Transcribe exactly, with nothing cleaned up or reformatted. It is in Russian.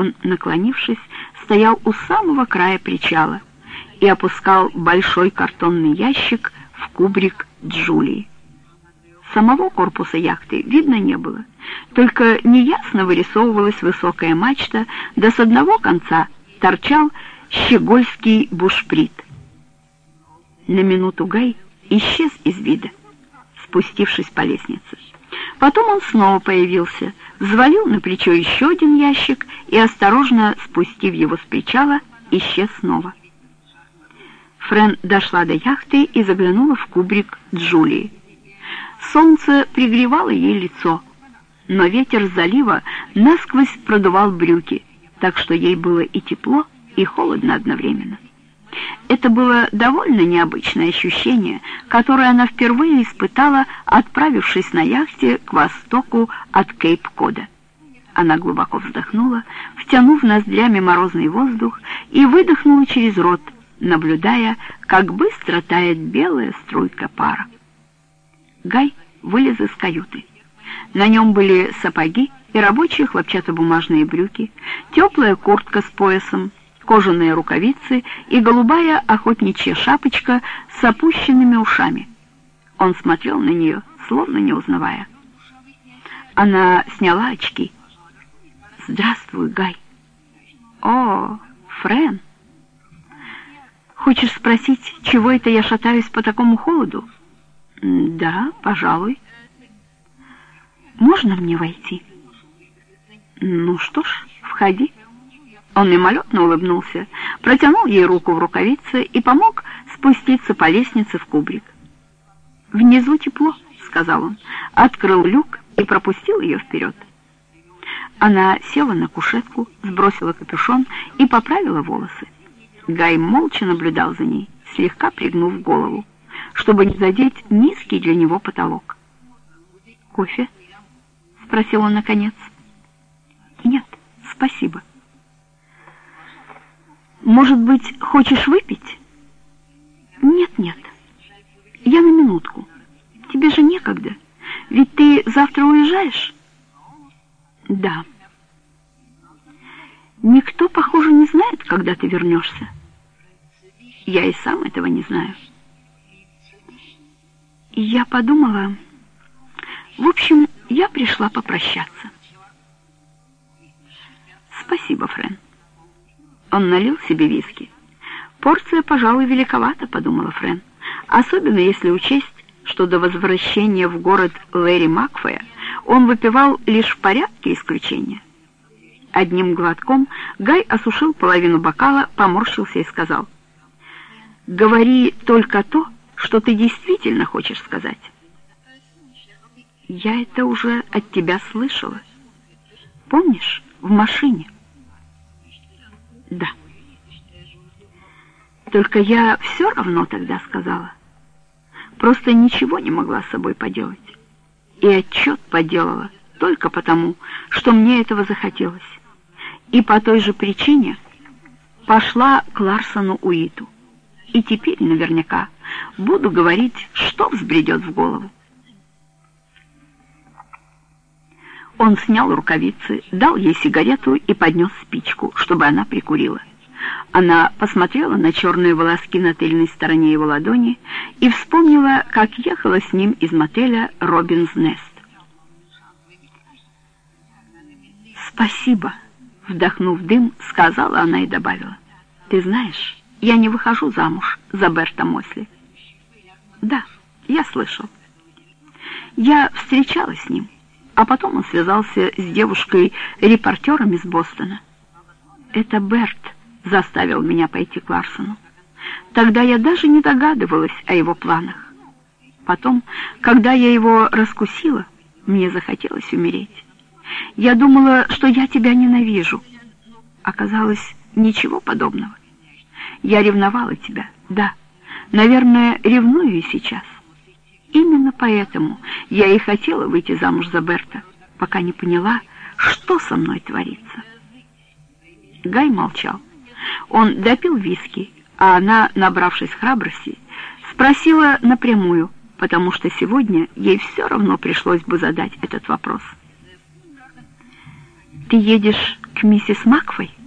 Он, наклонившись, стоял у самого края причала и опускал большой картонный ящик в кубрик Джулии. Самого корпуса яхты видно не было, только неясно вырисовывалась высокая мачта, да с одного конца торчал щегольский бушприт. На минуту Гай исчез из вида, спустившись по лестнице. Потом он снова появился, взвалил на плечо еще один ящик и, осторожно спустив его с причала, исчез снова. Френ дошла до яхты и заглянула в кубрик Джулии. Солнце пригревало ей лицо, но ветер с залива насквозь продувал брюки, так что ей было и тепло, и холодно одновременно. Это было довольно необычное ощущение, которое она впервые испытала, отправившись на яхте к востоку от Кейп-Кода. Она глубоко вздохнула, втянув ноздрями морозный воздух, и выдохнула через рот, наблюдая, как быстро тает белая струйка пара. Гай вылез из каюты. На нем были сапоги и рабочие хлопчатобумажные брюки, теплая куртка с поясом, кожаные рукавицы и голубая охотничья шапочка с опущенными ушами. Он смотрел на нее, словно не узнавая. Она сняла очки. «Здравствуй, Гай». «О, Френ. Хочешь спросить, чего это я шатаюсь по такому холоду?» «Да, пожалуй». «Можно мне войти?» «Ну что ж, входи». Он мимолетно улыбнулся, протянул ей руку в рукавице и помог спуститься по лестнице в кубрик. «Внизу тепло», — сказал он, открыл люк и пропустил ее вперед. Она села на кушетку, сбросила капюшон и поправила волосы. Гай молча наблюдал за ней, слегка пригнув голову, чтобы не задеть низкий для него потолок. «Кофе?» — спросил он наконец. «Нет, спасибо». «Может быть, хочешь выпить?» «Нет-нет, я на минутку. Тебе же некогда, ведь ты завтра уезжаешь?» «Да». «Никто, похоже, не знает, когда ты вернешься». «Я и сам этого не знаю». Я подумала... В общем, я пришла попрощаться. «Спасибо, Френ». Он налил себе виски. «Порция, пожалуй, великовата», — подумала Френ, особенно если учесть, что до возвращения в город Лэри Макфея он выпивал лишь в порядке исключения. Одним глотком Гай осушил половину бокала, поморщился и сказал: «Говори только то, что ты действительно хочешь сказать». «Я это уже от тебя слышала. Помнишь, в машине?» «Да». «Только я все равно тогда сказала. Просто ничего не могла с собой поделать. И отчет поделала только потому, что мне этого захотелось. И по той же причине пошла к Ларсону Уиту. И теперь наверняка буду говорить, что взбредет в голову». Он снял рукавицы, дал ей сигарету и поднес спичку, чтобы она прикурила. Она посмотрела на черные волоски на тыльной стороне его ладони и вспомнила, как ехала с ним из мотеля «Робинс Нест». «Спасибо», — вдохнув дым, сказала она и добавила: «Ты знаешь, я не выхожу замуж за Берта Мосли». «Да, я слышал. Я встречалась с ним, а потом он связался с девушкой-репортером из Бостона. Это Берт заставил меня пойти к Ларсону. Тогда я даже не догадывалась о его планах. Потом, когда я его раскусила, мне захотелось умереть. Я думала, что я тебя ненавижу. Оказалось, ничего подобного. Я ревновала тебя, да, наверное, ревную и сейчас. Именно поэтому я и хотела выйти замуж за Берта, пока не поняла, что со мной творится». Гай молчал. Он допил виски, а она, набравшись храбрости, спросила напрямую, потому что сегодня ей все равно пришлось бы задать этот вопрос. ты едешь к миссис Макфой?»